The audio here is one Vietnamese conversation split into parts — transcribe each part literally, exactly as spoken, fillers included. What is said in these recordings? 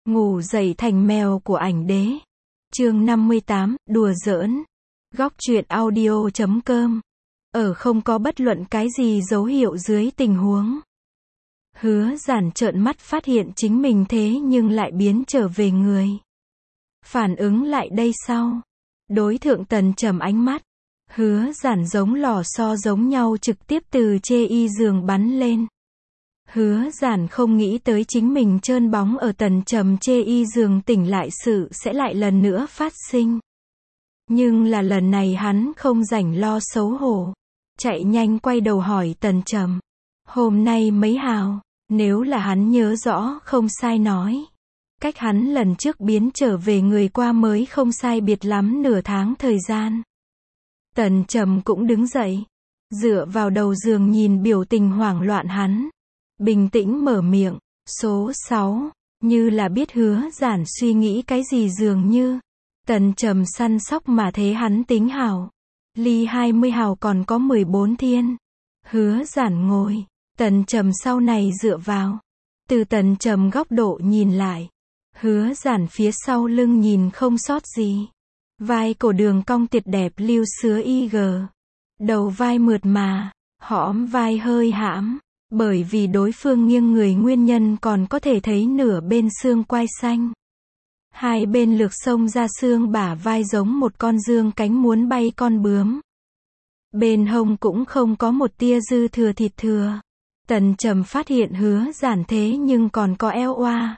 Ngủ dậy thành mèo của ảnh đế. Chương năm mươi tám, đùa giỡn. Góc truyện audio chấm com. Ở không có bất luận cái gì dấu hiệu dưới tình huống. Hứa Giản trợn mắt phát hiện chính mình thế nhưng lại biến trở về người. Phản ứng lại đây sau. Đối thượng Tần Trầm ánh mắt. Hứa Giản giống lò xo giống nhau trực tiếp từ chê y giường bắn lên. Hứa Giản không nghĩ tới chính mình trơn bóng ở Tần Trầm chê y giường tỉnh lại sự sẽ lại lần nữa phát sinh. Nhưng là lần này hắn không rảnh lo xấu hổ. Chạy nhanh quay đầu hỏi Tần Trầm. Hôm nay mấy hào, nếu là hắn nhớ rõ không sai nói. Cách hắn lần trước biến trở về người qua mới không sai biệt lắm nửa tháng thời gian. Tần Trầm cũng đứng dậy. Dựa vào đầu giường nhìn biểu tình hoảng loạn hắn. Bình tĩnh mở miệng. Số sáu. Như là biết Hứa Giản suy nghĩ cái gì dường như. Tần Trầm săn sóc mà thế hắn tính hào. Ly hai mươi hào còn có mười bốn thiên. Hứa Giản ngồi. Tần Trầm sau này dựa vào. Từ Tần Trầm góc độ nhìn lại. Hứa Giản phía sau lưng nhìn không sót gì. Vai cổ đường cong tuyệt đẹp lưu sứa y gờ. Đầu vai mượt mà. Hõm vai hơi hãm. Bởi vì đối phương nghiêng người nguyên nhân còn có thể thấy nửa bên xương quai xanh. Hai bên lược xông ra xương bả vai giống một con dương cánh muốn bay con bướm. Bên hông cũng không có một tia dư thừa thịt thừa. Tần Trầm phát hiện Hứa Giản thế nhưng còn có eo oa.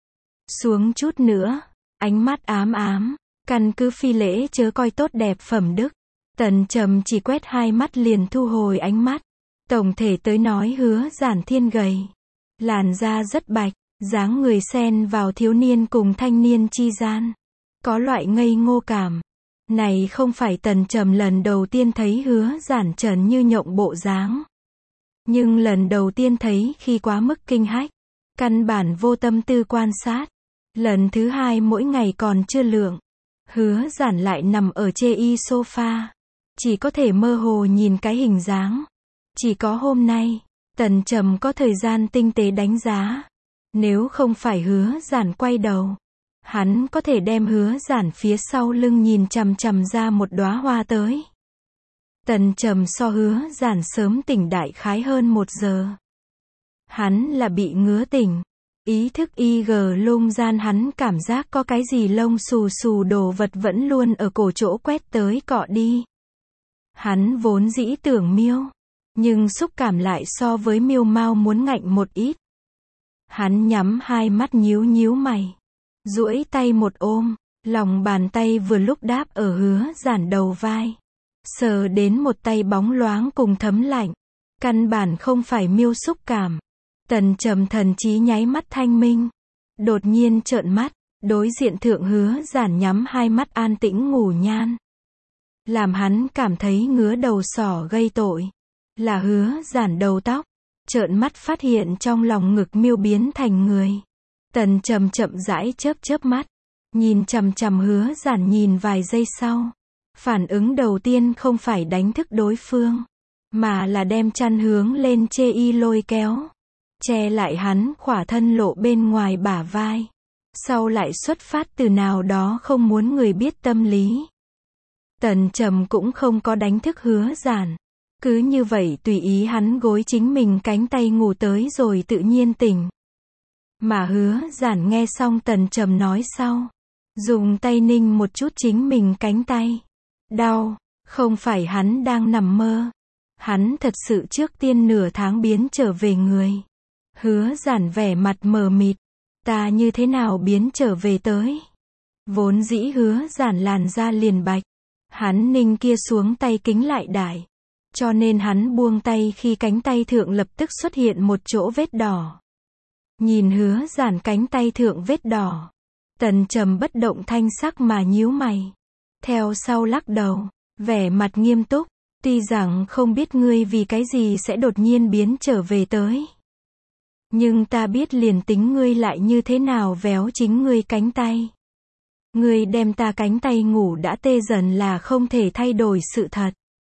Xuống chút nữa. Ánh mắt ám ám. Căn cứ phi lễ chớ coi tốt đẹp phẩm đức. Tần Trầm chỉ quét hai mắt liền thu hồi ánh mắt. Tổng thể tới nói Hứa Giản thiên gầy. Làn da rất bạch. Dáng người xen vào thiếu niên cùng thanh niên chi gian. Có loại ngây ngô cảm. Này không phải Tần Trầm lần đầu tiên thấy Hứa Giản trần như nhộng bộ dáng. Nhưng lần đầu tiên thấy khi quá mức kinh hách. Căn bản vô tâm tư quan sát. Lần thứ hai mỗi ngày còn chưa lượng. Hứa Giản lại nằm ở chê y sofa. Chỉ có thể mơ hồ nhìn cái hình dáng. Chỉ có hôm nay, Tần Trầm có thời gian tinh tế đánh giá. Nếu không phải Hứa Giản quay đầu, hắn có thể đem Hứa Giản phía sau lưng nhìn chằm chằm ra một đóa hoa tới. Tần Trầm so Hứa Giản sớm tỉnh đại khái hơn một giờ. Hắn là bị ngứa tỉnh. Ý thức y gờ lung gian hắn cảm giác có cái gì lông xù xù đồ vật vẫn luôn ở cổ chỗ quét tới cọ đi. Hắn vốn dĩ tưởng miêu. Nhưng xúc cảm lại so với miêu mau muốn ngạnh một ít. Hắn nhắm hai mắt nhíu nhíu mày. Duỗi tay một ôm. Lòng bàn tay vừa lúc đáp ở Hứa Giản đầu vai. Sờ đến một tay bóng loáng cùng thấm lạnh. Căn bản không phải miêu xúc cảm. Tần Trầm thần trí nháy mắt thanh minh. Đột nhiên trợn mắt. Đối diện thượng Hứa Giản nhắm hai mắt an tĩnh ngủ nhan. Làm hắn cảm thấy ngứa đầu sỏ gây tội. Là Hứa Giản đầu tóc. Trợn mắt phát hiện trong lòng ngực miêu biến thành người. Tần Trầm chậm rãi chớp chớp mắt. Nhìn chằm chằm Hứa Giản nhìn vài giây sau. Phản ứng đầu tiên không phải đánh thức đối phương. Mà là đem chăn hướng lên chê y lôi kéo. Che lại hắn khỏa thân lộ bên ngoài bả vai. Sau lại xuất phát từ nào đó không muốn người biết tâm lý. Tần Trầm cũng không có đánh thức Hứa Giản. Cứ như vậy tùy ý hắn gối chính mình cánh tay ngủ tới rồi tự nhiên tỉnh. Mà Hứa Giản nghe xong Tần Trầm nói sau. Dùng tay ninh một chút chính mình cánh tay. Đau, không phải hắn đang nằm mơ. Hắn thật sự trước tiên nửa tháng biến trở về người. Hứa Giản vẻ mặt mờ mịt. Ta như thế nào biến trở về tới? Vốn dĩ Hứa Giản làn da liền bạch. Hắn ninh kia xuống tay kính lại đại. Cho nên hắn buông tay khi cánh tay thượng lập tức xuất hiện một chỗ vết đỏ. Nhìn Hứa Giản cánh tay thượng vết đỏ. Tần Trầm bất động thanh sắc mà nhíu mày. Theo sau lắc đầu. Vẻ mặt nghiêm túc. Tuy rằng không biết ngươi vì cái gì sẽ đột nhiên biến trở về tới. Nhưng ta biết liền tính ngươi lại như thế nào véo chính ngươi cánh tay. Ngươi đem ta cánh tay ngủ đã tê dần là không thể thay đổi sự thật.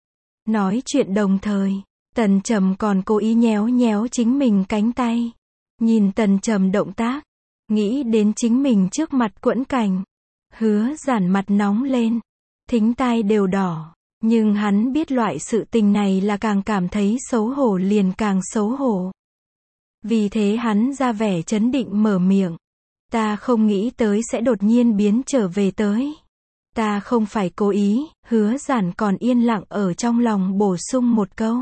Nói chuyện đồng thời, Tần Trầm còn cố ý nhéo nhéo chính mình cánh tay. Nhìn Tần Trầm động tác, Nghĩ đến chính mình trước mặt Quẫn Cảnh. Hứa Giản mặt nóng lên. Thính tai đều đỏ. Nhưng hắn biết loại sự tình này là càng cảm thấy xấu hổ liền càng xấu hổ. Vì thế hắn ra vẻ trấn định mở miệng. Ta không nghĩ tới sẽ đột nhiên biến trở về tới. Ta không phải cố ý, Hứa Giản còn yên lặng ở trong lòng bổ sung một câu.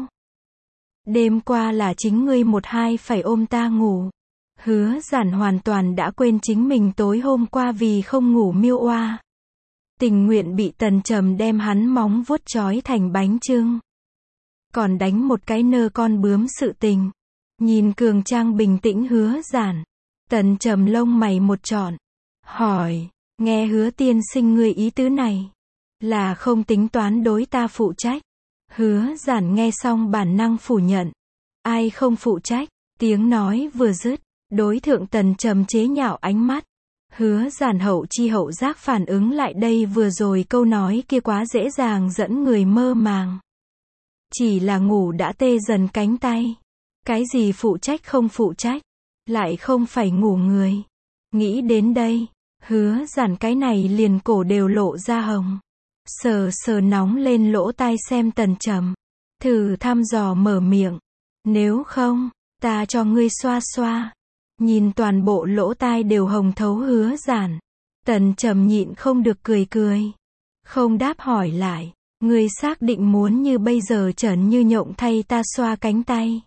Đêm qua là chính ngươi một hai phải ôm ta ngủ. Hứa Giản hoàn toàn đã quên chính mình tối hôm qua vì không ngủ miêu oa. Tình nguyện bị Tần Trầm đem hắn móng vuốt trói thành bánh chưng. Còn đánh một cái nơ con bướm sự tình. Nhìn cường trang bình tĩnh Hứa Giản. Tần Trầm lông mày một trọn. Hỏi, nghe Hứa tiên sinh ngươi ý tứ này. Là không tính toán đối ta phụ trách. Hứa Giản nghe xong bản năng phủ nhận. Ai không phụ trách, tiếng nói vừa dứt. Đối thượng Tần Trầm chế nhạo ánh mắt. Hứa Giản hậu chi hậu giác phản ứng lại đây vừa rồi câu nói kia quá dễ dàng dẫn người mơ màng. Chỉ là ngủ đã tê dần cánh tay. Cái gì phụ trách không phụ trách. Lại không phải ngủ người. Nghĩ đến đây. Hứa Giản cái này liền cổ đều lộ ra hồng. Sờ sờ nóng lên lỗ tai xem Tần Trầm. Thử thăm dò mở miệng. Nếu không, ta cho ngươi xoa xoa. Nhìn toàn bộ lỗ tai đều hồng thấu Hứa Giản. Tần Trầm nhịn không được cười cười. Không đáp hỏi lại. Ngươi xác định muốn như bây giờ trần như nhộng thay ta xoa cánh tay.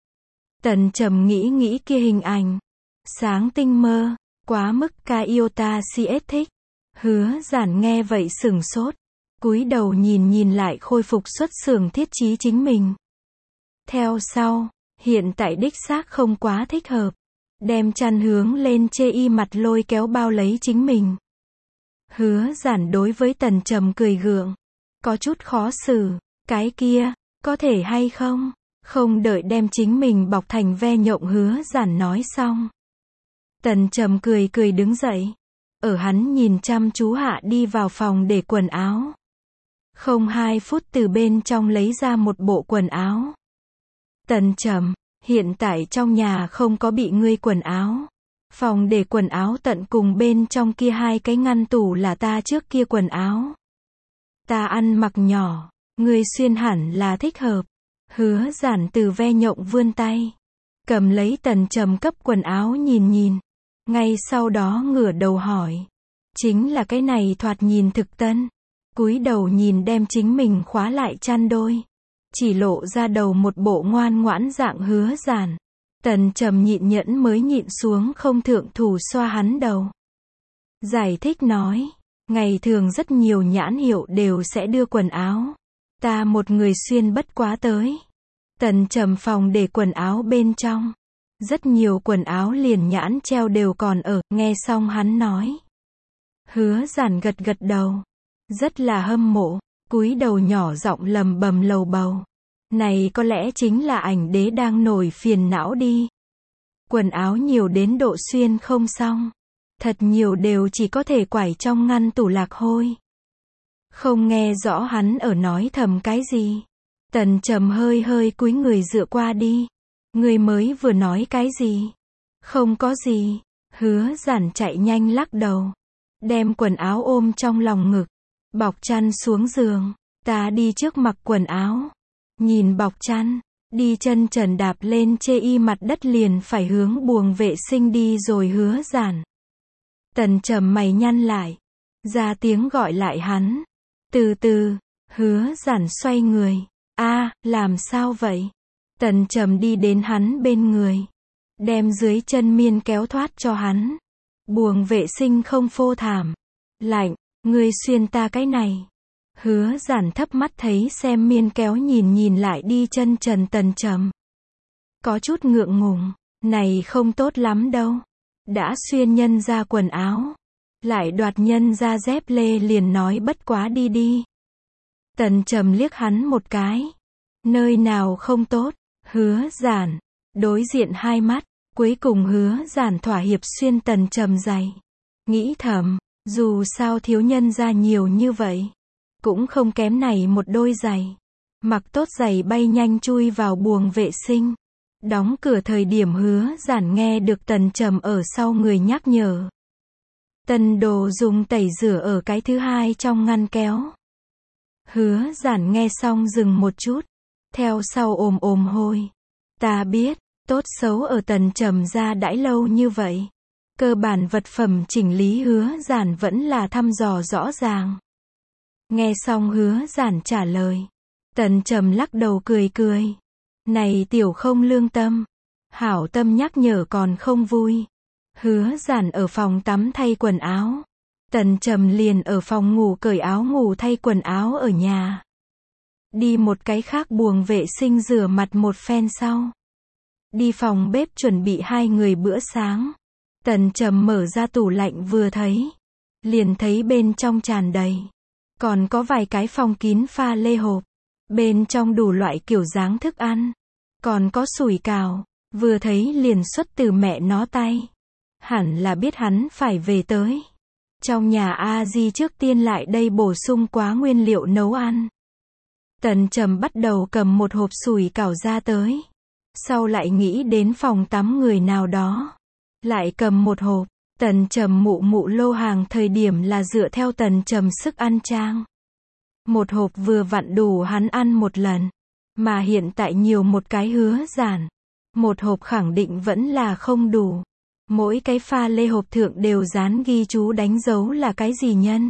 Tần Trầm nghĩ nghĩ kia hình ảnh. Sáng tinh mơ. Quá mức ca yêu ta si ết thích. Hứa Giản nghe vậy sửng sốt. Cúi đầu nhìn nhìn lại khôi phục xuất xưởng thiết trí chính mình. Theo sau. Hiện tại đích xác không quá thích hợp. Đem chăn hướng lên chê y mặt lôi kéo bao lấy chính mình. Hứa Giản đối với Tần Trầm cười gượng. Có chút khó xử. Cái kia, có thể hay không? Không đợi đem chính mình bọc thành ve nhộng Hứa Giản nói xong. Tần Trầm cười cười đứng dậy. Ở hắn nhìn chăm chú hạ đi vào phòng để quần áo. Không hai phút từ bên trong lấy ra một bộ quần áo. Tần Trầm, hiện tại trong nhà không có bị ngươi quần áo. Phòng để quần áo tận cùng bên trong kia hai cái ngăn tủ là ta trước kia quần áo. Ta ăn mặc nhỏ, ngươi xuyên hẳn là thích hợp. Hứa Giản từ ve nhộng vươn tay. Cầm lấy Tần Trầm cấp quần áo nhìn nhìn. Ngay sau đó ngửa đầu hỏi. Chính là cái này thoạt nhìn thực tân. Cúi đầu nhìn đem chính mình khóa lại chăn đôi. Chỉ lộ ra đầu một bộ ngoan ngoãn dạng Hứa Giản. Tần Trầm nhịn nhẫn mới nhịn xuống không thượng thủ xoa hắn đầu. Giải thích nói. Ngày thường rất nhiều nhãn hiệu đều sẽ đưa quần áo. Ta một người xuyên bất quá tới. Tần Trầm phòng để quần áo bên trong. Rất nhiều quần áo liền nhãn treo đều còn ở, nghe xong hắn nói. Hứa Giản gật gật đầu. Rất là hâm mộ, cúi đầu nhỏ giọng lầm bầm lầu bầu. Này có lẽ chính là ảnh đế đang nổi phiền não đi. Quần áo nhiều đến độ xuyên không xong. Thật nhiều đều chỉ có thể quải trong ngăn tủ lạc hôi. Không nghe rõ hắn ở nói thầm cái gì. Tần Trầm hơi hơi cúi người dựa qua đi. Người mới vừa nói cái gì? Không có gì. Hứa Giản chạy nhanh lắc đầu. Đem quần áo ôm trong lòng ngực. Bọc chăn xuống giường. Ta đi trước mặc quần áo. Nhìn bọc chăn. Đi chân trần đạp lên chê y mặt đất liền phải hướng buồng vệ sinh đi rồi Hứa Giản. Tần Trầm mày nhăn lại. Ra tiếng gọi lại hắn. Từ từ. Hứa Giản xoay người. A, làm sao vậy? Tần Trầm đi đến hắn bên người. Đem dưới chân miên kéo thoát cho hắn. Buồng vệ sinh không phô thảm. Lạnh, ngươi xuyên ta cái này. Hứa Giản thấp mắt thấy xem miên kéo nhìn nhìn lại đi chân trần Tần Trầm. Có chút ngượng ngùng. Này không tốt lắm đâu. Đã xuyên nhân ra quần áo. Lại đoạt nhân ra dép lê liền nói bất quá đi đi. Tần Trầm liếc hắn một cái. Nơi nào không tốt? Hứa Giản. Đối diện hai mắt. Cuối cùng Hứa Giản thỏa hiệp xuyên Tần Trầm giày. Nghĩ thầm. Dù sao thiếu nhân ra nhiều như vậy. Cũng không kém này một đôi giày. Mặc tốt giày bay nhanh chui vào buồng vệ sinh. Đóng cửa thời điểm Hứa Giản nghe được Tần Trầm ở sau người nhắc nhở. Tần đồ dùng tẩy rửa ở cái thứ hai trong ngăn kéo. Hứa Giản nghe xong dừng một chút. Theo sau ồm ồm hôi. Ta biết, tốt xấu ở Tần Trầm ra đãi lâu như vậy. Cơ bản vật phẩm chỉnh lý Hứa Giản vẫn là thăm dò rõ ràng. Nghe xong Hứa Giản trả lời. Tần Trầm lắc đầu cười cười. Này tiểu không lương tâm. Hảo tâm nhắc nhở còn không vui. Hứa Giản ở phòng tắm thay quần áo. Tần Trầm liền ở phòng ngủ cởi áo ngủ thay quần áo ở nhà. Đi một cái khác buồng vệ sinh rửa mặt một phen sau. Đi phòng bếp chuẩn bị hai người bữa sáng. Tần Trầm mở ra tủ lạnh vừa thấy. Liền thấy bên trong tràn đầy. Còn có vài cái phong kín pha lê hộp. Bên trong đủ loại kiểu dáng thức ăn. Còn có sủi cảo. Vừa thấy liền xuất từ mẹ nó tay. Hẳn là biết hắn phải về tới. Trong nhà A Di trước tiên lại đây bổ sung quá nguyên liệu nấu ăn. Tần Trầm bắt đầu cầm một hộp sủi cảo ra tới. Sau lại nghĩ đến phòng tắm người nào đó. Lại cầm một hộp. Tần Trầm mụ mụ lô hàng thời điểm là dựa theo Tần Trầm sức ăn trang. Một hộp vừa vặn đủ hắn ăn một lần. Mà hiện tại nhiều một cái Hứa Giản. Một hộp khẳng định vẫn là không đủ. Mỗi cái pha lê hộp thượng đều dán ghi chú đánh dấu là cái gì nhân.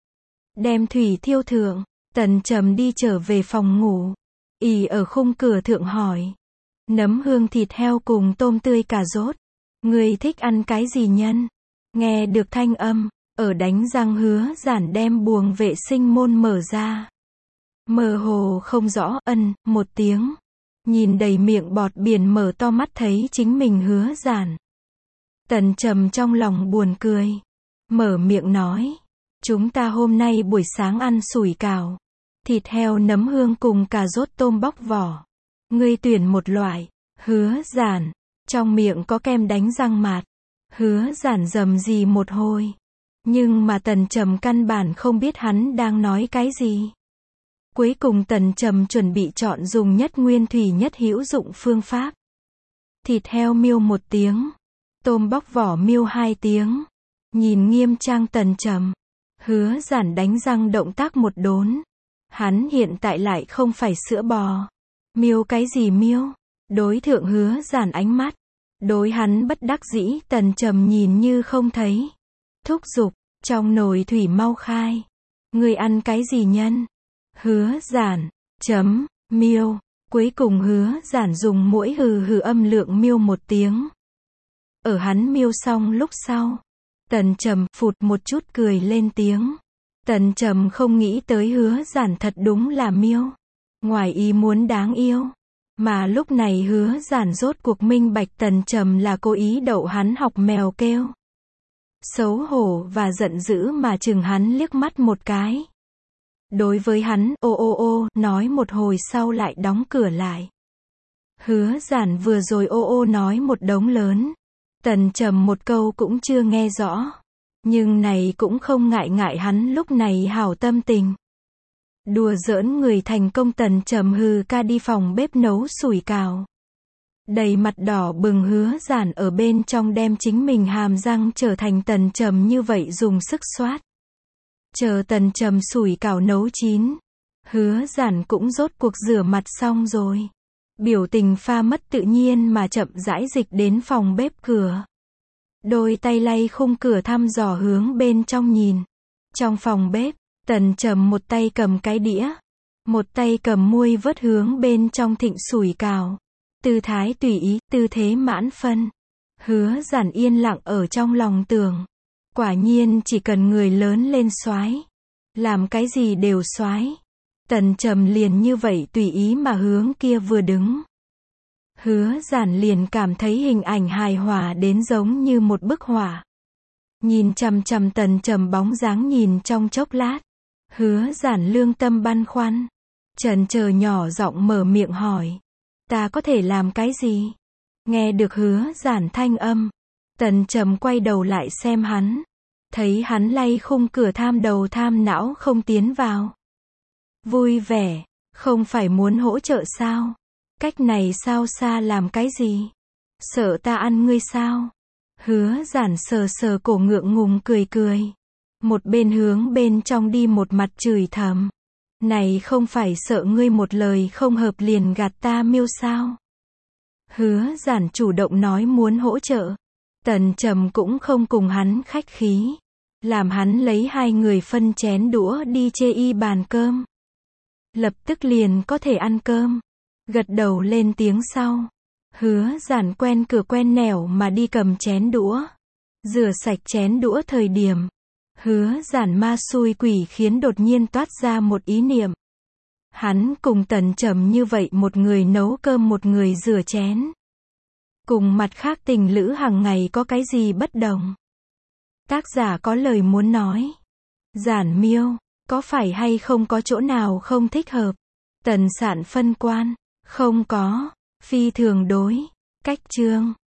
Đem thủy thiêu thượng. Tần Trầm đi trở về phòng ngủ. ì ở khung cửa thượng hỏi. Nấm hương thịt heo cùng tôm tươi cà rốt. Người thích ăn cái gì nhân? Nghe được thanh âm. Ở đánh răng Hứa Giản đem buồng vệ sinh môn mở ra. Mơ hồ không rõ ân, một tiếng. Nhìn đầy miệng bọt biển mở to mắt thấy chính mình Hứa Giản. Tần Trầm trong lòng buồn cười. Mở miệng nói. Chúng ta hôm nay buổi sáng ăn sủi cảo. Thịt heo nấm hương cùng cà rốt tôm bóc vỏ. Ngươi tuyển một loại. Hứa Giản. Trong miệng có kem đánh răng mạt. Hứa Giản rầm rì một hồi. Nhưng mà Tần Trầm căn bản không biết hắn đang nói cái gì. Cuối cùng Tần Trầm chuẩn bị chọn dùng nhất nguyên thủy nhất hữu dụng phương pháp. Thịt heo miêu một tiếng. Tôm bóc vỏ miêu hai tiếng. Nhìn nghiêm trang Tần Trầm. Hứa Giản đánh răng động tác một đốn. Hắn hiện tại lại không phải sữa bò. Miêu cái gì miêu? Đối thượng Hứa Giản ánh mắt. Đối hắn bất đắc dĩ Tần Trầm nhìn như không thấy. Thúc giục, trong nồi thủy mau khai. Người ăn cái gì nhân? Hứa Giản, chấm, miêu. Cuối cùng Hứa Giản dùng mỗi hừ hừ âm lượng miêu một tiếng. Ở hắn miêu xong lúc sau. Tần Trầm phụt một chút cười lên tiếng. Tần Trầm không nghĩ tới Hứa Giản thật đúng là miêu. Ngoài ý muốn đáng yêu. Mà lúc này Hứa Giản rốt cuộc minh bạch Tần Trầm là cố ý đậu hắn học mèo kêu. Xấu hổ và giận dữ mà chừng hắn liếc mắt một cái. Đối với hắn, ô ô ô, nói một hồi sau lại đóng cửa lại. Hứa Giản vừa rồi ô ô nói một đống lớn. Tần Trầm một câu cũng chưa nghe rõ. Nhưng này cũng không ngại ngại hắn lúc này hảo tâm tình. Đùa giỡn người thành công. Tần Trầm hừ ca đi phòng bếp nấu sủi cảo. Đầy mặt đỏ bừng Hứa Giản ở bên trong đem chính mình hàm răng trở thành Tần Trầm như vậy dùng sức xoát. Chờ Tần Trầm sủi cảo nấu chín. Hứa Giản cũng rốt cuộc rửa mặt xong rồi. Biểu tình pha mất tự nhiên mà chậm rãi dịch đến phòng bếp cửa. Đôi tay lay khung cửa thăm dò hướng bên trong nhìn. Trong phòng bếp, Tần Trầm một tay cầm cái đĩa. Một tay cầm muôi vớt hướng bên trong thịnh sủi cảo. Tư thái tùy ý, tư thế mãn phân. Hứa Giản yên lặng ở trong lòng tưởng. Quả nhiên chỉ cần người lớn lên soái, làm cái gì đều soái. Tần Trầm liền như vậy tùy ý mà hướng kia vừa đứng. Hứa Giản liền cảm thấy hình ảnh hài hòa đến giống như một bức họa. Nhìn chằm chằm Tần Trầm bóng dáng nhìn trong chốc lát. Hứa Giản lương tâm băn khoăn. Chần chờ nhỏ giọng mở miệng hỏi. Ta có thể làm cái gì? Nghe được Hứa Giản thanh âm. Tần Trầm quay đầu lại xem hắn. Thấy hắn lay khung cửa tham đầu tham não không tiến vào. Vui vẻ, không phải muốn hỗ trợ sao? Cách này sao xa làm cái gì? Sợ ta ăn ngươi sao? Hứa giản sờ sờ cổ ngượng ngùng cười cười. Một bên hướng bên trong đi một mặt chửi thầm. Này không phải sợ ngươi một lời không hợp liền gạt ta miêu sao? Hứa giản chủ động nói muốn hỗ trợ. Tần Trầm cũng không cùng hắn khách khí. Làm hắn lấy hai người phân chén đũa đi chê y bàn cơm. Lập tức liền có thể ăn cơm. Gật đầu lên tiếng sau. Hứa giản quen cửa quen nẻo mà đi cầm chén đũa. Rửa sạch chén đũa thời điểm. Hứa giản ma xui quỷ khiến đột nhiên toát ra một ý niệm. Hắn cùng Tần Trầm như vậy một người nấu cơm một người rửa chén. Cùng mặt khác tình lữ hàng ngày có cái gì bất đồng? Tác giả có lời muốn nói. Giản miêu, có phải hay không có chỗ nào không thích hợp? Tần Sạn phân quan, không có, phi thường đối, cách chương.